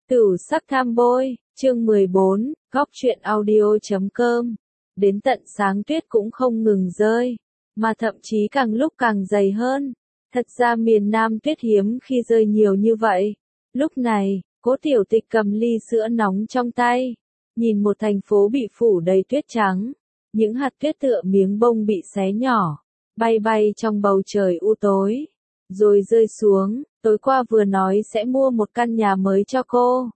Tửu sắc tham bôi, chương 14, góc truyện audio.com. Đến tận sáng tuyết cũng không ngừng rơi, mà thậm chí càng lúc càng dày hơn. Thật ra miền Nam tuyết hiếm khi rơi nhiều như vậy. Lúc này, Cố Tiểu Tịch cầm ly sữa nóng trong tay, nhìn một thành phố bị phủ đầy tuyết trắng. Những hạt tuyết tựa miếng bông bị xé nhỏ, bay bay trong bầu trời u tối, rồi rơi xuống. Tối qua vừa nói sẽ mua một căn nhà mới cho cô.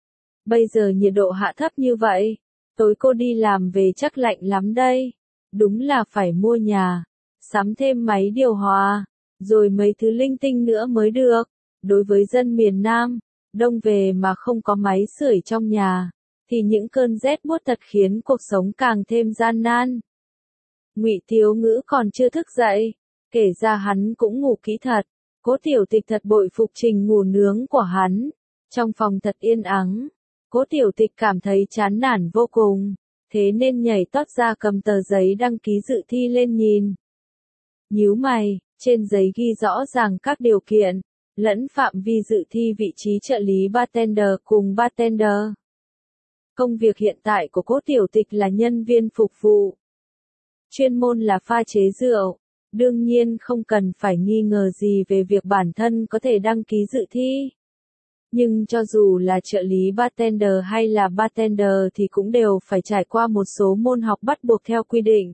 Bây giờ nhiệt độ hạ thấp như vậy, tối cô đi làm về chắc lạnh lắm đây. Đúng là phải mua nhà, sắm thêm máy điều hòa, rồi mấy thứ linh tinh nữa mới được. Đối với dân miền Nam, đông về mà không có máy sưởi trong nhà, thì những cơn rét buốt thật khiến cuộc sống càng thêm gian nan. Ngụy Thiếu Ngữ còn chưa thức dậy, kể ra hắn cũng ngủ kỹ thật. Cố Tiểu Tịch thật bội phục trình ngủ nướng của hắn. Trong phòng thật yên ắng, Cố Tiểu Tịch cảm thấy chán nản vô cùng, thế nên nhảy tót ra cầm tờ giấy đăng ký dự thi lên nhìn. Nhíu mày, trên giấy ghi rõ ràng các điều kiện, lẫn phạm vi dự thi vị trí trợ lý bartender cùng bartender. Công việc hiện tại của Cố Tiểu Tịch là nhân viên phục vụ. Chuyên môn là pha chế rượu. Đương nhiên không cần phải nghi ngờ gì về việc bản thân có thể đăng ký dự thi. Nhưng cho dù là trợ lý bartender hay là bartender thì cũng đều phải trải qua một số môn học bắt buộc theo quy định.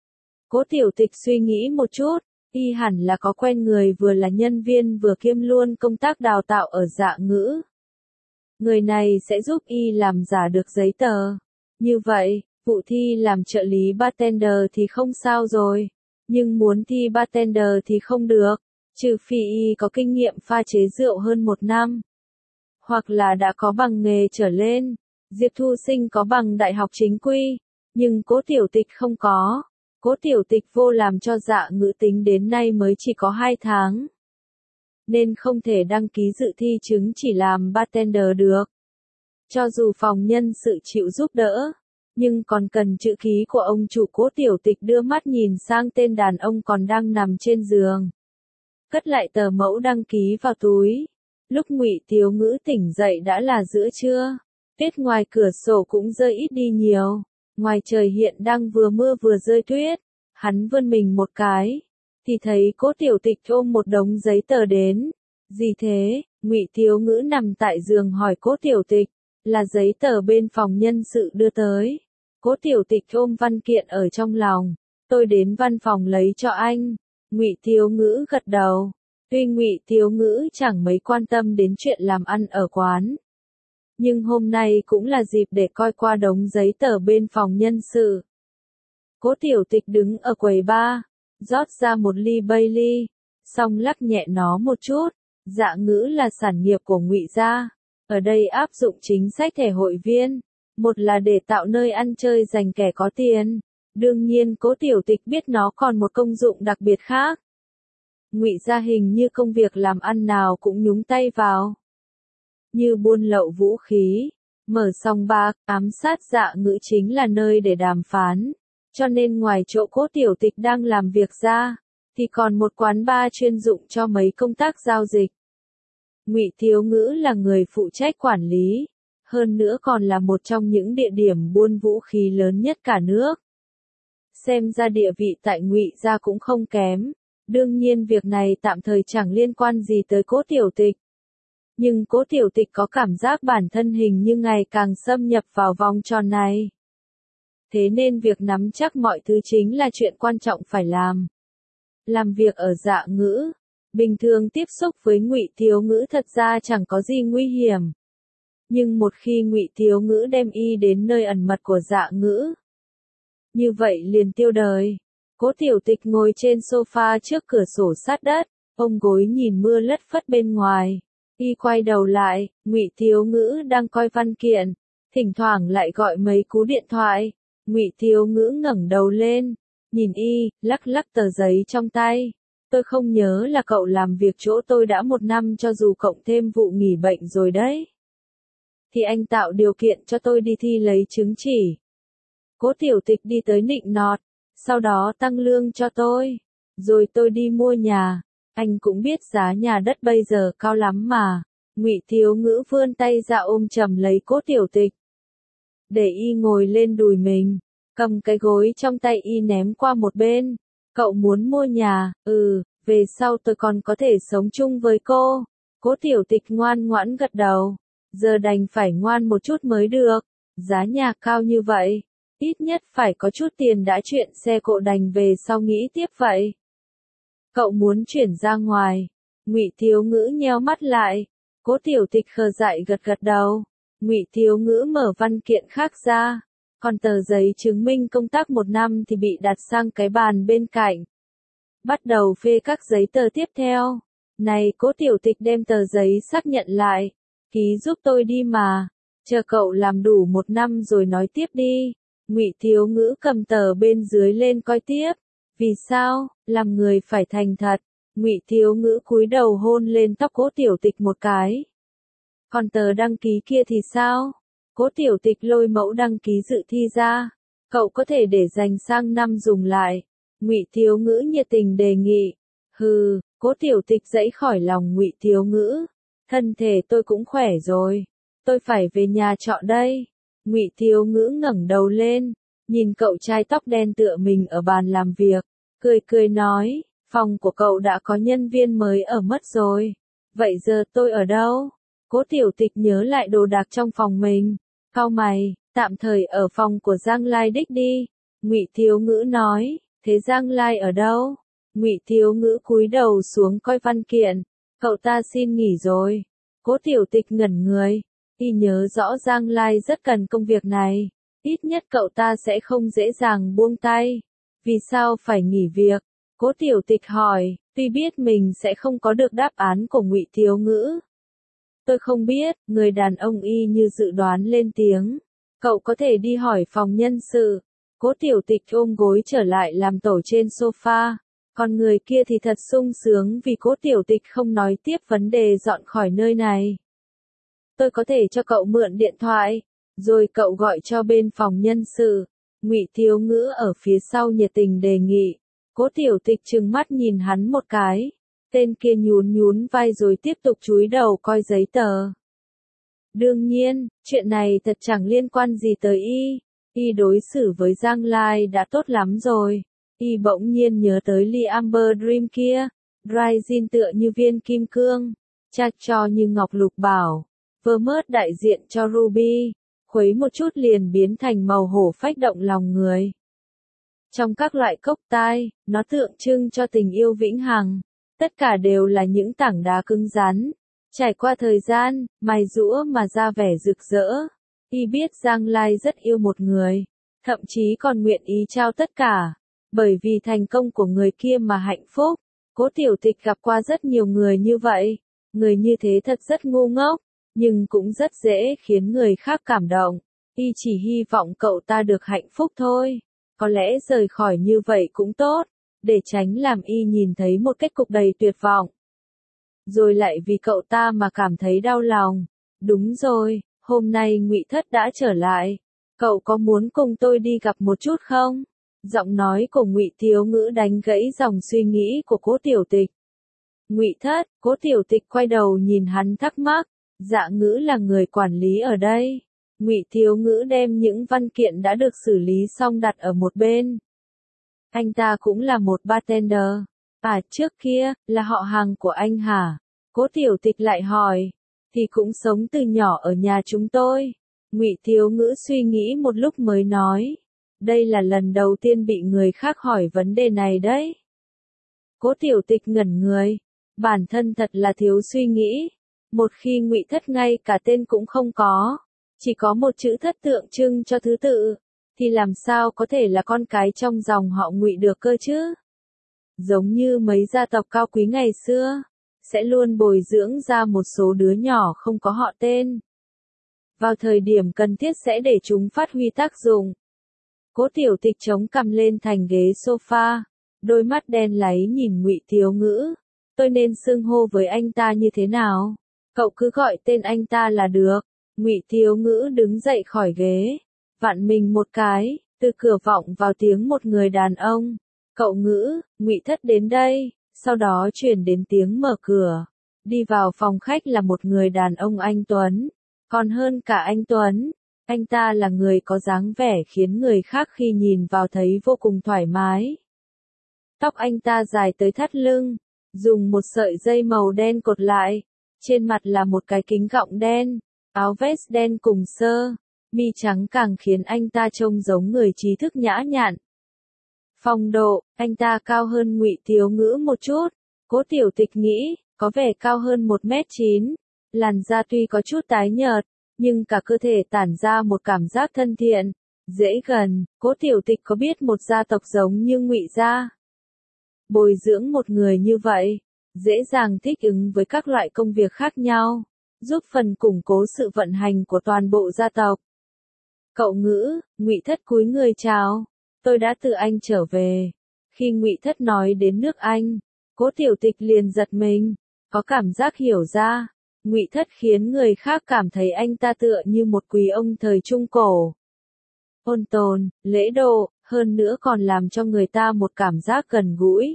Cố Tiểu Tịch suy nghĩ một chút, y hẳn là có quen người vừa là nhân viên vừa kiêm luôn công tác đào tạo ở Dạ Ngữ. Người này sẽ giúp y làm giả được giấy tờ. Như vậy, vụ thi làm trợ lý bartender thì không sao rồi. Nhưng muốn thi bartender thì không được, trừ phi y có kinh nghiệm pha chế rượu hơn 1 năm. Hoặc là đã có bằng nghề trở lên. Diệp Thu Sinh có bằng đại học chính quy, nhưng Cố Tiểu Tịch không có. Cố Tiểu Tịch vô làm cho Dạ Ngữ tính đến nay mới chỉ có 2 tháng. Nên không thể đăng ký dự thi chứng chỉ làm bartender được. Cho dù phòng nhân sự chịu giúp đỡ, nhưng còn cần chữ ký của ông chủ. Cố Tiểu Tịch đưa mắt nhìn sang tên đàn ông còn đang nằm trên giường. Cất lại tờ mẫu đăng ký vào túi. Lúc Ngụy Thiếu Ngữ tỉnh dậy đã là giữa trưa. Tuyết ngoài cửa sổ cũng rơi ít đi nhiều. Ngoài trời hiện đang vừa mưa vừa rơi tuyết. Hắn vươn mình một cái, thì thấy Cố Tiểu Tịch ôm một đống giấy tờ đến. Gì thế? Ngụy Thiếu Ngữ nằm tại giường hỏi Cố Tiểu Tịch. Là giấy tờ bên phòng nhân sự đưa tới. Cố Tiểu Tịch ôm văn kiện ở trong lòng. Tôi đến văn phòng lấy cho anh. Ngụy Thiếu Ngữ gật đầu. Tuy Ngụy Thiếu Ngữ chẳng mấy quan tâm đến chuyện làm ăn ở quán, nhưng hôm nay cũng là dịp để coi qua đống giấy tờ bên phòng nhân sự. Cố Tiểu Tịch đứng ở quầy bar, rót ra một ly Bailey, xong lắc nhẹ nó một chút. Dạ Ngữ là sản nghiệp của Ngụy gia. Ở đây áp dụng chính sách thẻ hội viên. Một là để tạo nơi ăn chơi dành kẻ có tiền. Đương nhiên Cố Tiểu Tịch biết nó còn một công dụng đặc biệt khác. Ngụy gia hình như công việc làm ăn nào cũng nhúng tay vào. Như buôn lậu vũ khí, mở sòng bạc, ám sát Dạ Ngữ chính là nơi để đàm phán. Cho nên ngoài chỗ Cố Tiểu Tịch đang làm việc ra, thì còn một quán bar chuyên dụng cho mấy công tác giao dịch. Ngụy Thiếu Ngữ là người phụ trách quản lý. Hơn nữa còn là một trong những địa điểm buôn vũ khí lớn nhất cả nước. Xem ra địa vị tại Ngụy gia cũng không kém. Đương nhiên việc này tạm thời chẳng liên quan gì tới Cố Tiểu Tịch. Nhưng Cố Tiểu Tịch có cảm giác bản thân hình như ngày càng xâm nhập vào vòng tròn này. Thế nên việc nắm chắc mọi thứ chính là chuyện quan trọng phải làm. Làm việc ở Dạ Ngữ, bình thường tiếp xúc với Ngụy Thiếu Ngữ thật ra chẳng có gì nguy hiểm. Nhưng một khi Ngụy Thiếu Ngữ đem y đến nơi ẩn mật của Dạ Ngữ, như vậy liền tiêu đời. Cố Tiểu Tịch ngồi trên sofa trước cửa sổ sát đất, ôm gối nhìn mưa lất phất bên ngoài. Y quay đầu lại, Ngụy Thiếu Ngữ đang coi văn kiện, thỉnh thoảng lại gọi mấy cú điện thoại. Ngụy Thiếu Ngữ ngẩng đầu lên, nhìn y, lắc lắc tờ giấy trong tay. Tôi không nhớ là cậu làm việc chỗ tôi đã 1 năm cho dù cộng thêm vụ nghỉ bệnh rồi đấy. Thì anh tạo điều kiện cho tôi đi thi lấy chứng chỉ. Cố Tiểu Tịch đi tới nịnh nọt, sau đó tăng lương cho tôi. Rồi tôi đi mua nhà. Anh cũng biết giá nhà đất bây giờ cao lắm mà. Ngụy Thiếu Ngữ vươn tay ra ôm chầm lấy Cố Tiểu Tịch, để y ngồi lên đùi mình, cầm cái gối trong tay y ném qua một bên. Cậu muốn mua nhà? Về sau tôi còn có thể sống chung với cô. Cố Tiểu Tịch ngoan ngoãn gật đầu. Giờ đành phải ngoan một chút mới được. Giá nhà cao như vậy, ít nhất phải có chút tiền đã, chuyện xe cộ đành về sau nghĩ tiếp vậy. Cậu muốn chuyển ra ngoài? Ngụy Thiếu Ngữ nheo mắt lại. Cố Tiểu Tịch khờ dại gật gật đầu. Ngụy Thiếu Ngữ mở văn kiện khác ra, còn tờ giấy chứng minh công tác 1 năm thì bị đặt sang cái bàn bên cạnh. Bắt đầu phê các giấy tờ tiếp theo. Này, Cố Tiểu Tịch đem tờ giấy xác nhận lại. Ký giúp tôi đi mà. Chờ cậu làm đủ 1 năm rồi nói tiếp đi. Ngụy Thiếu Ngữ cầm tờ bên dưới lên coi tiếp. Vì sao? Làm người phải thành thật. Ngụy Thiếu Ngữ cúi đầu hôn lên tóc Cố Tiểu Tịch một cái. Còn tờ đăng ký kia thì sao? Cố Tiểu Tịch lôi mẫu đăng ký dự thi ra. Cậu có thể để dành sang năm dùng lại. Ngụy Thiếu Ngữ nhiệt tình đề nghị. Cố Tiểu Tịch giãy khỏi lòng Ngụy Thiếu Ngữ. Thân thể tôi cũng khỏe rồi. Tôi phải về nhà trọ đây. Ngụy Thiếu Ngữ ngẩng đầu lên, nhìn cậu trai tóc đen tựa mình ở bàn làm việc, cười cười nói, phòng của cậu đã có nhân viên mới ở mất rồi. Vậy giờ tôi ở đâu? Cố Tiểu Tịch nhớ lại đồ đạc trong phòng mình, cau mày, tạm thời ở phòng của Giang Lai Đích đi. Ngụy Thiếu Ngữ nói, thế Giang Lai ở đâu? Ngụy Thiếu Ngữ cúi đầu xuống coi văn kiện, cậu ta xin nghỉ rồi. Cố Tiểu Tịch ngẩn người, y nhớ rõ Giang Lai rất cần công việc này, ít nhất cậu ta sẽ không dễ dàng buông tay. Vì sao phải nghỉ việc? Cố Tiểu Tịch hỏi, tuy biết mình sẽ không có được đáp án của Ngụy Thiếu Ngữ. Tôi không biết, người đàn ông y như dự đoán lên tiếng. Cậu có thể đi hỏi phòng nhân sự. Cố Tiểu Tịch ôm gối trở lại làm tổ trên sofa. Còn người kia thì thật sung sướng vì Cố Tiểu Tịch không nói tiếp vấn đề dọn khỏi nơi này. Tôi có thể cho cậu mượn điện thoại, rồi cậu gọi cho bên phòng nhân sự. Ngụy Thiếu Ngữ ở phía sau nhiệt tình đề nghị. Cố Tiểu Tịch trừng mắt nhìn hắn một cái. Tên kia nhún nhún vai rồi tiếp tục chúi đầu coi giấy tờ. Đương nhiên, chuyện này thật chẳng liên quan gì tới y. Y đối xử với Giang Lai đã tốt lắm rồi. Y bỗng nhiên nhớ tới Lee Amber Dream kia. Ryzen tựa như viên kim cương. Cha cho như ngọc lục bảo. Vermouth đại diện cho Ruby. Khuấy một chút liền biến thành màu hổ phách động lòng người. Trong các loại cốc tai, nó tượng trưng cho tình yêu vĩnh hằng. Tất cả đều là những tảng đá cứng rắn. Trải qua thời gian, mài rũa mà ra vẻ rực rỡ. Y biết Giang Lai rất yêu một người. Thậm chí còn nguyện ý trao tất cả. Bởi vì thành công của người kia mà hạnh phúc. Cố Tiểu Tịch gặp qua rất nhiều người như vậy. Người như thế thật rất ngu ngốc. Nhưng cũng rất dễ khiến người khác cảm động. Y chỉ hy vọng cậu ta được hạnh phúc thôi. Có lẽ rời khỏi như vậy cũng tốt. Để tránh làm y nhìn thấy một kết cục đầy tuyệt vọng. Rồi lại vì cậu ta mà cảm thấy đau lòng. Đúng rồi, hôm nay Ngụy Thất đã trở lại. Cậu có muốn cùng tôi đi gặp một chút không? Giọng nói của Ngụy Thiếu Ngữ đánh gãy dòng suy nghĩ của Cố Tiểu Tịch. Ngụy Thất, Cố Tiểu Tịch quay đầu nhìn hắn thắc mắc. Dạ Ngữ là người quản lý ở đây. Ngụy Thiếu Ngữ đem những văn kiện đã được xử lý xong đặt ở một bên. Anh ta cũng là một bartender. À, trước kia, là họ hàng của anh hả? Cố Tiểu Tịch lại hỏi. Thì cũng sống từ nhỏ ở nhà chúng tôi. Ngụy Thiếu Ngữ suy nghĩ một lúc mới nói. Đây là lần đầu tiên bị người khác hỏi vấn đề này đấy. Cố Tiểu Tịch ngẩn người. Bản thân thật là thiếu suy nghĩ. Một khi Ngụy Thất ngay cả tên cũng không có. Chỉ có một chữ Thất tượng trưng cho thứ tự. Thì làm sao có thể là con cái trong dòng họ Ngụy được cơ chứ? Giống như mấy gia tộc cao quý ngày xưa, sẽ luôn bồi dưỡng ra một số đứa nhỏ không có họ tên. Vào thời điểm cần thiết sẽ để chúng phát huy tác dụng. Cố Tiểu Tịch chống cằm lên thành ghế sofa, đôi mắt đen láy nhìn Ngụy Thiếu Ngữ. Tôi nên xưng hô với anh ta như thế nào? Cậu cứ gọi tên anh ta là được. Ngụy Thiếu Ngữ đứng dậy khỏi ghế, vặn mình một cái, từ cửa vọng vào tiếng một người đàn ông. Cậu Ngữ, Ngụy Thất đến đây, sau đó chuyển đến tiếng mở cửa. Đi vào phòng khách là một người đàn ông anh Tuấn. Còn hơn cả anh Tuấn, anh ta là người có dáng vẻ khiến người khác khi nhìn vào thấy vô cùng thoải mái. Tóc anh ta dài tới thắt lưng, dùng một sợi dây màu đen cột lại. Trên mặt là một cái kính gọng đen, áo vest đen cùng sơ, mi trắng càng khiến anh ta trông giống người trí thức nhã nhặn. Phong độ, anh ta cao hơn Ngụy Thiếu Ngữ một chút, Cố Tiểu Tịch nghĩ, có vẻ cao hơn 1m9, làn da tuy có chút tái nhợt, nhưng cả cơ thể tản ra một cảm giác thân thiện, dễ gần. Cố Tiểu Tịch có biết một gia tộc giống như Ngụy gia bồi dưỡng một người như vậy, dễ dàng thích ứng với các loại công việc khác nhau, giúp phần củng cố sự vận hành của toàn bộ gia tộc. Cậu Ngữ, Ngụy Thất cúi người chào, tôi đã từ Anh trở về. Khi Ngụy Thất nói đến nước Anh, Cố Tiểu Tịch liền giật mình, có cảm giác hiểu ra. Ngụy Thất khiến người khác cảm thấy anh ta tựa như một quý ông thời Trung Cổ. Ôn tồn, lễ độ, hơn nữa còn làm cho người ta một cảm giác gần gũi,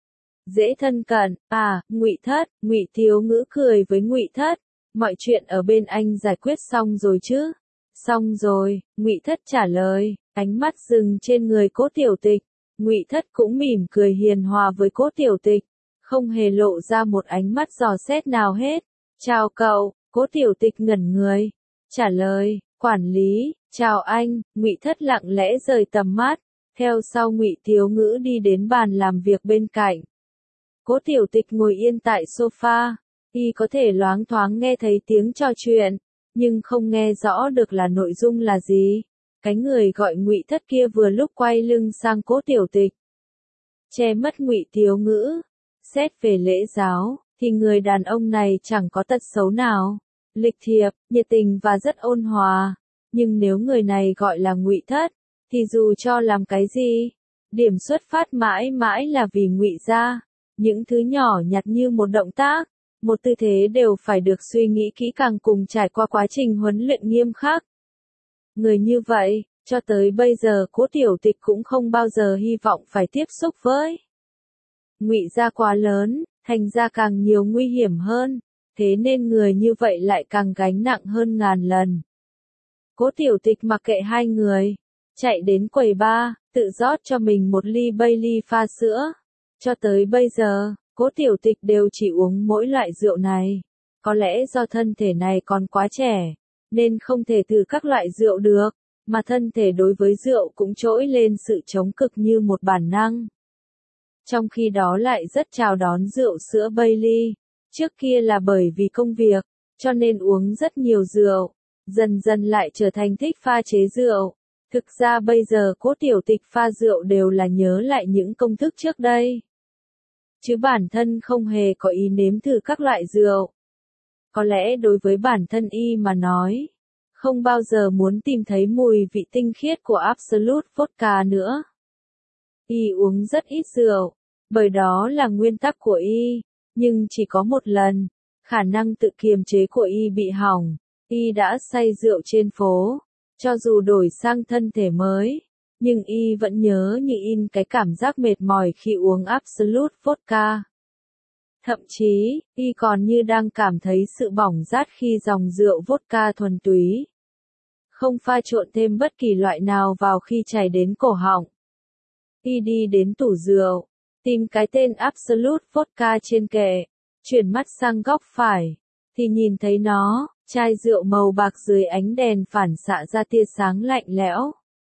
dễ thân cận. À, Ngụy Thất, Ngụy Thiếu Ngữ cười với Ngụy Thất, mọi chuyện ở bên anh giải quyết xong rồi chứ? Xong rồi, Ngụy Thất trả lời, ánh mắt dừng trên người Cố Tiểu Tịch. Ngụy Thất cũng mỉm cười hiền hòa với Cố Tiểu Tịch, không hề lộ ra một ánh mắt dò xét nào hết. Chào cậu, Cố Tiểu Tịch ngẩn người, trả lời, quản lý, chào anh. Ngụy Thất lặng lẽ rời tầm mắt, theo sau Ngụy Thiếu Ngữ đi đến bàn làm việc bên cạnh. Cố Tiểu Tịch ngồi yên tại sofa, y có thể loáng thoáng nghe thấy tiếng trò chuyện, nhưng không nghe rõ được là nội dung là gì. Cái người gọi Ngụy Thất kia vừa lúc quay lưng sang Cố Tiểu Tịch, che mất Ngụy Thiếu Ngữ. Xét về lễ giáo, thì người đàn ông này chẳng có tật xấu nào, lịch thiệp, nhiệt tình và rất ôn hòa. Nhưng nếu người này gọi là Ngụy Thất, thì dù cho làm cái gì, điểm xuất phát mãi mãi là vì Ngụy gia. Những thứ nhỏ nhặt như một động tác, một tư thế đều phải được suy nghĩ kỹ càng cùng trải qua quá trình huấn luyện nghiêm khắc. Người như vậy, cho tới bây giờ Cố Tiểu Tịch cũng không bao giờ hy vọng phải tiếp xúc với. Ngụy gia quá lớn, thành ra càng nhiều nguy hiểm hơn, thế nên người như vậy lại càng gánh nặng hơn ngàn lần. Cố Tiểu Tịch mặc kệ hai người, chạy đến quầy bar, tự rót cho mình một ly Bailey pha sữa. Cho tới bây giờ, Cố Tiểu Tịch đều chỉ uống mỗi loại rượu này. Có lẽ do thân thể này còn quá trẻ, nên không thể thử các loại rượu được, mà thân thể đối với rượu cũng trỗi lên sự chống cực như một bản năng. Trong khi đó lại rất chào đón rượu sữa Bailey. Trước kia là bởi vì công việc, cho nên uống rất nhiều rượu, dần dần lại trở thành thích pha chế rượu. Thực ra bây giờ Cố Tiểu Tịch pha rượu đều là nhớ lại những công thức trước đây, chứ bản thân không hề có ý nếm thử các loại rượu. Có lẽ đối với bản thân y mà nói, không bao giờ muốn tìm thấy mùi vị tinh khiết của Absolut Vodka nữa. Y uống rất ít rượu, bởi đó là nguyên tắc của y, nhưng chỉ có một lần, khả năng tự kiềm chế của y bị hỏng, y đã say rượu trên phố. Cho dù đổi sang thân thể mới, nhưng y vẫn nhớ như in cái cảm giác mệt mỏi khi uống Absolut Vodka. Thậm chí, y còn như đang cảm thấy sự bỏng rát khi dòng rượu vodka thuần túy, không pha trộn thêm bất kỳ loại nào vào khi chảy đến cổ họng. Y đi đến tủ rượu, tìm cái tên Absolut Vodka trên kệ, chuyển mắt sang góc phải, thì nhìn thấy nó, chai rượu màu bạc dưới ánh đèn phản xạ ra tia sáng lạnh lẽo.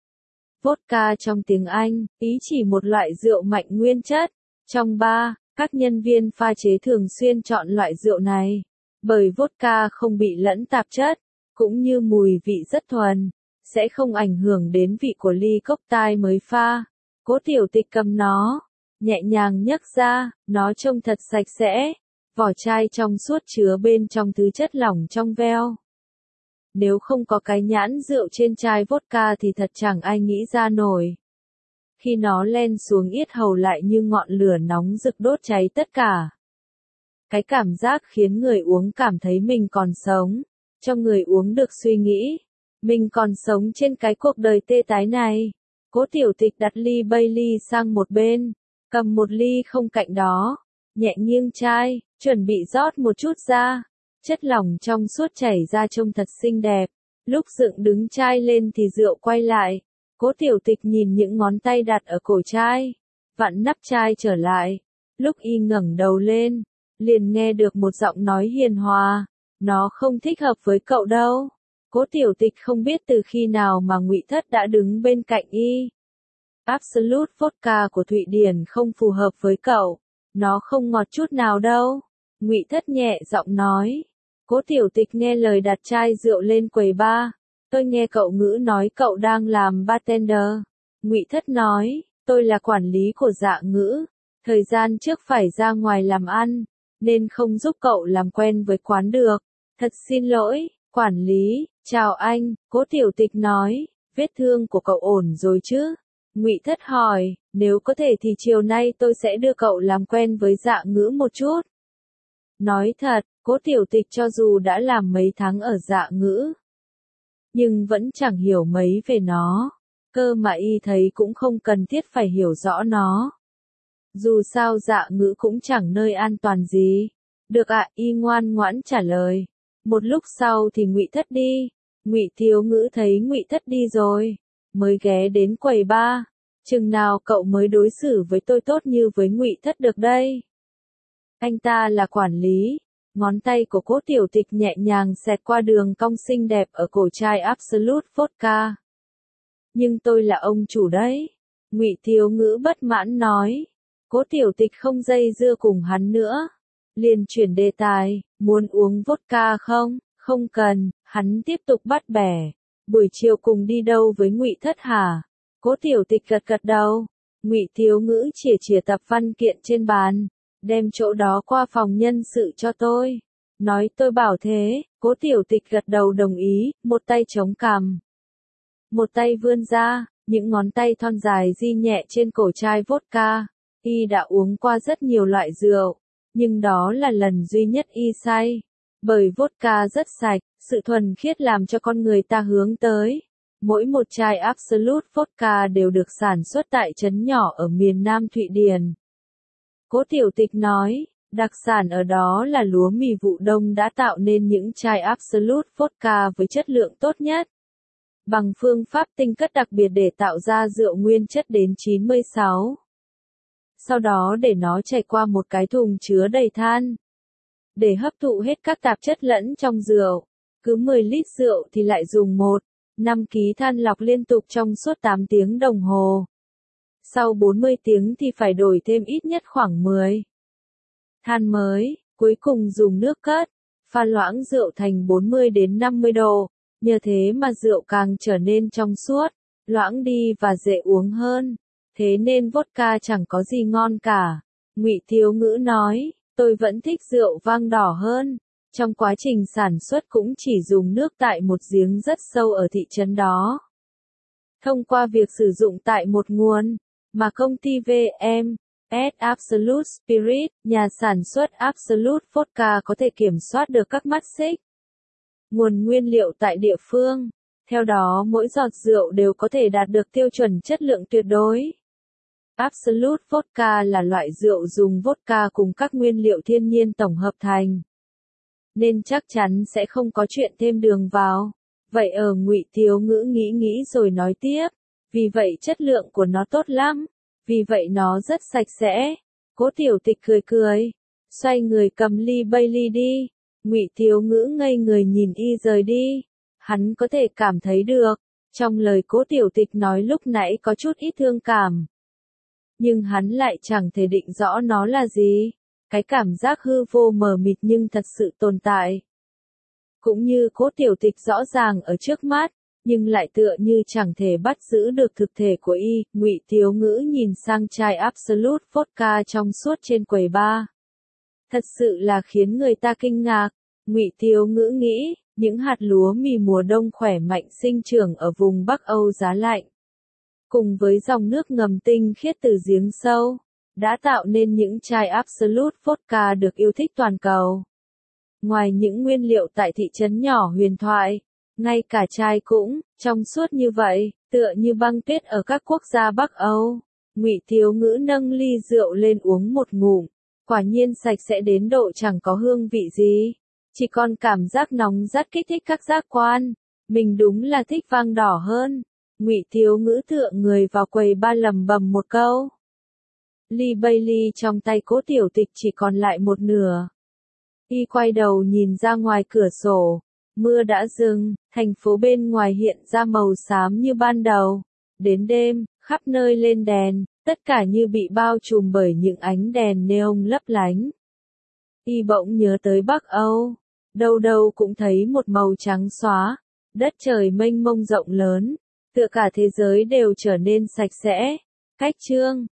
Vodka trong tiếng Anh, ý chỉ một loại rượu mạnh nguyên chất. Trong bar, các nhân viên pha chế thường xuyên chọn loại rượu này, bởi vodka không bị lẫn tạp chất, cũng như mùi vị rất thuần, sẽ không ảnh hưởng đến vị của ly cocktail mới pha. Cố Tiểu Tịch cầm nó, nhẹ nhàng nhấc ra, nó trông thật sạch sẽ, vỏ chai trong suốt chứa bên trong thứ chất lỏng trong veo. Nếu không có cái nhãn rượu trên chai vodka thì thật chẳng ai nghĩ ra nổi. Khi nó len xuống yết hầu lại như ngọn lửa nóng rực đốt cháy tất cả. Cái cảm giác khiến người uống cảm thấy mình còn sống, cho người uống được suy nghĩ, mình còn sống trên cái cuộc đời tê tái này. Cố Tiểu Tịch đặt ly Bailey sang một bên, cầm một ly không cạnh đó, nhẹ nghiêng chai, chuẩn bị rót một chút ra. Chất lỏng trong suốt chảy ra trông thật xinh đẹp. Lúc dựng đứng chai lên thì rượu quay lại. Cố Tiểu Tịch nhìn những ngón tay đặt ở cổ chai, vặn nắp chai trở lại. Lúc y ngẩng đầu lên, liền nghe được một giọng nói hiền hòa. Nó không thích hợp với cậu đâu. Cố Tiểu Tịch không biết từ khi nào mà Ngụy Thất đã đứng bên cạnh y. Absolut Vodka của Thụy Điển không phù hợp với cậu. Nó không ngọt chút nào đâu. Ngụy Thất nhẹ giọng nói. Cố Tiểu Tịch nghe lời đặt chai rượu lên quầy bar. Tôi nghe cậu ngữ nói cậu đang làm bartender. Ngụy Thất nói, tôi là quản lý của Dạ Ngữ. Thời gian trước phải ra ngoài làm ăn, nên không giúp cậu làm quen với quán được. Thật xin lỗi, quản lý, chào anh, Cố Tiểu Tịch nói, vết thương của cậu ổn rồi chứ? Ngụy Thất hỏi, nếu có thể thì chiều nay tôi sẽ đưa cậu làm quen với Dạ Ngữ một chút. Nói thật, Cố Tiểu Tịch cho dù đã làm mấy tháng ở Dạ Ngữ, nhưng vẫn chẳng hiểu mấy về nó. Cơ mà y thấy cũng không cần thiết phải hiểu rõ nó. Dù sao Dạ Ngữ cũng chẳng nơi an toàn gì. Được ạ, y ngoan ngoãn trả lời. Một lúc sau thì Ngụy Thất đi. Ngụy Thiếu Ngữ thấy Ngụy Thất đi rồi, mới ghé đến quầy bar. Chừng nào cậu mới đối xử với tôi tốt như với Ngụy Thất được đây? Anh ta là quản lý. Ngón tay của Cố Tiểu Tịch nhẹ nhàng xẹt qua đường cong xinh đẹp ở cổ chai Absolut Vodka. Nhưng tôi là ông chủ đấy. Ngụy Thiếu Ngữ bất mãn nói. Cố Tiểu Tịch không dây dưa cùng hắn nữa. Liền chuyển đề tài, muốn uống vodka không? Không cần, hắn tiếp tục bắt bẻ. Buổi chiều cùng đi đâu với Ngụy Thất hả? Cố Tiểu Tịch gật gật đầu. Ngụy Thiếu Ngữ chìa chìa tập văn kiện trên bàn, đem chỗ đó qua phòng nhân sự cho tôi. Nói tôi bảo thế, Cố Tiểu Tịch gật đầu đồng ý, một tay chống cằm, một tay vươn ra, những ngón tay thon dài di nhẹ trên cổ chai vodka. Y đã uống qua rất nhiều loại rượu, nhưng đó là lần duy nhất y say. Bởi vodka rất sạch, sự thuần khiết làm cho con người ta hướng tới. Mỗi một chai Absolut Vodka đều được sản xuất tại trấn nhỏ ở miền Nam Thụy Điển. Cố Tiểu Tịch nói, đặc sản ở đó là lúa mì vụ đông đã tạo nên những chai Absolut Vodka với chất lượng tốt nhất. Bằng phương pháp tinh cất đặc biệt để tạo ra rượu nguyên chất đến 96. Sau đó để nó chảy qua một cái thùng chứa đầy than, để hấp thụ hết các tạp chất lẫn trong rượu. Cứ 10 lít rượu thì lại dùng 1,5 kg than lọc liên tục trong suốt 8 tiếng đồng hồ. Sau 40 tiếng thì phải đổi thêm ít nhất khoảng 10 than mới. Cuối cùng dùng nước cất, pha loãng rượu thành 40 đến 50 độ. Nhờ thế mà rượu càng trở nên trong suốt, loãng đi và dễ uống hơn. Thế nên vodka chẳng có gì ngon cả. Ngụy Thiếu Ngữ nói, tôi vẫn thích rượu vang đỏ hơn. Trong quá trình sản xuất cũng chỉ dùng nước tại một giếng rất sâu ở thị trấn đó. Thông qua việc sử dụng tại một nguồn, mà công ty VM.S Absolute Spirit, nhà sản xuất Absolut Vodka có thể kiểm soát được các mắt xích, nguồn nguyên liệu tại địa phương. Theo đó mỗi giọt rượu đều có thể đạt được tiêu chuẩn chất lượng tuyệt đối. Absolut Vodka là loại rượu dùng vodka cùng các nguyên liệu thiên nhiên tổng hợp thành, nên chắc chắn sẽ không có chuyện thêm đường vào. Vậy Ngụy Thiếu Ngữ nghĩ rồi nói tiếp, vì vậy chất lượng của nó tốt lắm, vì vậy nó rất sạch sẽ. Cố Tiểu Tịch cười, xoay người cầm ly Bailey đi. Ngụy Thiếu Ngữ ngây người nhìn y rời đi. Hắn có thể cảm thấy được, trong lời Cố Tiểu Tịch nói lúc nãy có chút ít thương cảm. Nhưng hắn lại chẳng thể định rõ nó là gì. Cái cảm giác hư vô mờ mịt nhưng thật sự tồn tại. Cũng như Cố Tiểu Tịch rõ ràng ở trước mắt, nhưng lại tựa như chẳng thể bắt giữ được thực thể của y. Ngụy Thiếu Ngữ nhìn sang chai Absolut Vodka trong suốt trên quầy bar. Thật sự là khiến người ta kinh ngạc. Ngụy Thiếu Ngữ nghĩ, những hạt lúa mì mùa đông khỏe mạnh sinh trưởng ở vùng Bắc Âu giá lạnh, cùng với dòng nước ngầm tinh khiết từ giếng sâu, đã tạo nên những chai Absolut Vodka được yêu thích toàn cầu. Ngoài những nguyên liệu tại thị trấn nhỏ huyền thoại, ngay cả chai cũng trong suốt như vậy, tựa như băng tuyết ở các quốc gia Bắc Âu. Ngụy Thiếu Ngữ nâng ly rượu lên uống một ngụm, Quả nhiên sạch sẽ đến độ chẳng có hương vị gì. Chỉ còn cảm giác nóng rất kích thích các giác quan. Mình đúng là thích vang đỏ hơn. Ngụy Thiếu Ngữ tựa người vào quầy ba lẩm bẩm một câu. Ly Bailey trong tay Cố Tiểu Tịch chỉ còn lại một nửa. Y quay đầu nhìn ra ngoài cửa sổ. Mưa đã dừng, thành phố bên ngoài hiện ra màu xám như ban đầu. Đến đêm, khắp nơi lên đèn, tất cả như bị bao trùm bởi những ánh đèn neon lấp lánh. Y bỗng nhớ tới Bắc Âu. Đâu đâu cũng thấy một màu trắng xóa. Đất trời mênh mông rộng lớn. Tựa cả thế giới đều trở nên sạch sẽ. Cách chương